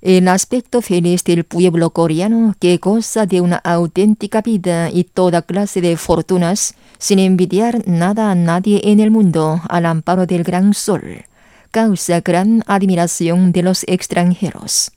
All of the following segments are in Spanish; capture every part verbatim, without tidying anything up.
El aspecto feliz del pueblo coreano que goza de una auténtica vida y toda clase de fortunas, sin envidiar nada a nadie en el mundo al amparo del gran sol, causa gran admiración de los extranjeros.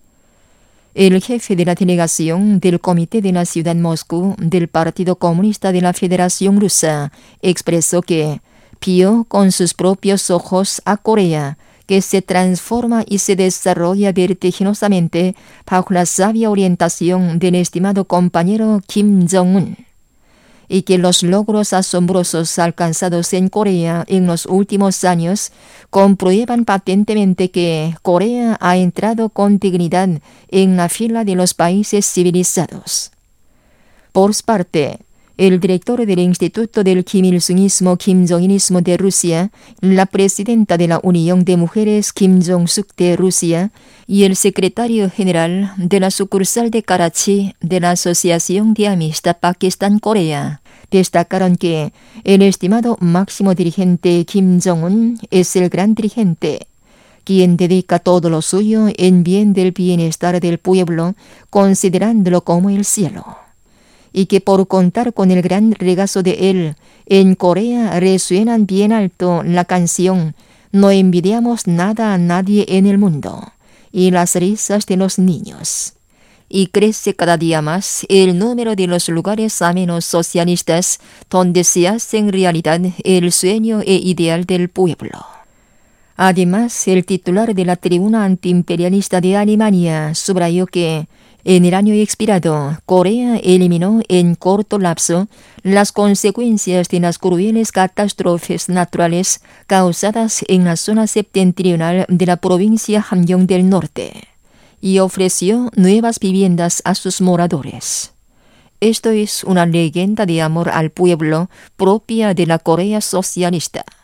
El jefe de la delegación del Comité de la Ciudad Moscú del Partido Comunista de la Federación Rusa expresó que vio con sus propios ojos a Corea, que se transforma y se desarrolla vertiginosamente bajo la sabia orientación del estimado compañero Kim Jong-un, y que los logros asombrosos alcanzados en Corea en los últimos años comprueban patentemente que Corea ha entrado con dignidad en la fila de los países civilizados. Por su parte, el director del Instituto del Kim Il-sungismo Kim Jong-inismo de Rusia, la presidenta de la Unión de Mujeres Kim Jong-suk de Rusia y el secretario general de la sucursal de Karachi de la Asociación de Amistad Pakistán-Corea destacaron que el estimado máximo dirigente Kim Jong-un es el gran dirigente, quien dedica todo lo suyo en bien del bienestar del pueblo, considerándolo como el cielo, y que por contar con el gran regazo de él, en Corea resuenan bien alto la canción "No envidiamos nada a nadie en el mundo" y las risas de los niños. Y crece cada día más el número de los lugares amenos socialistas donde se hace en realidad el sueño e ideal del pueblo. Además, el titular de la tribuna antiimperialista de Alemania subrayó que en el año expirado, Corea eliminó en corto lapso las consecuencias de las crueles catástrofes naturales causadas en la zona septentrional de la provincia Hamgyong del Norte y ofreció nuevas viviendas a sus moradores. Esto es una leyenda de amor al pueblo propia de la Corea socialista.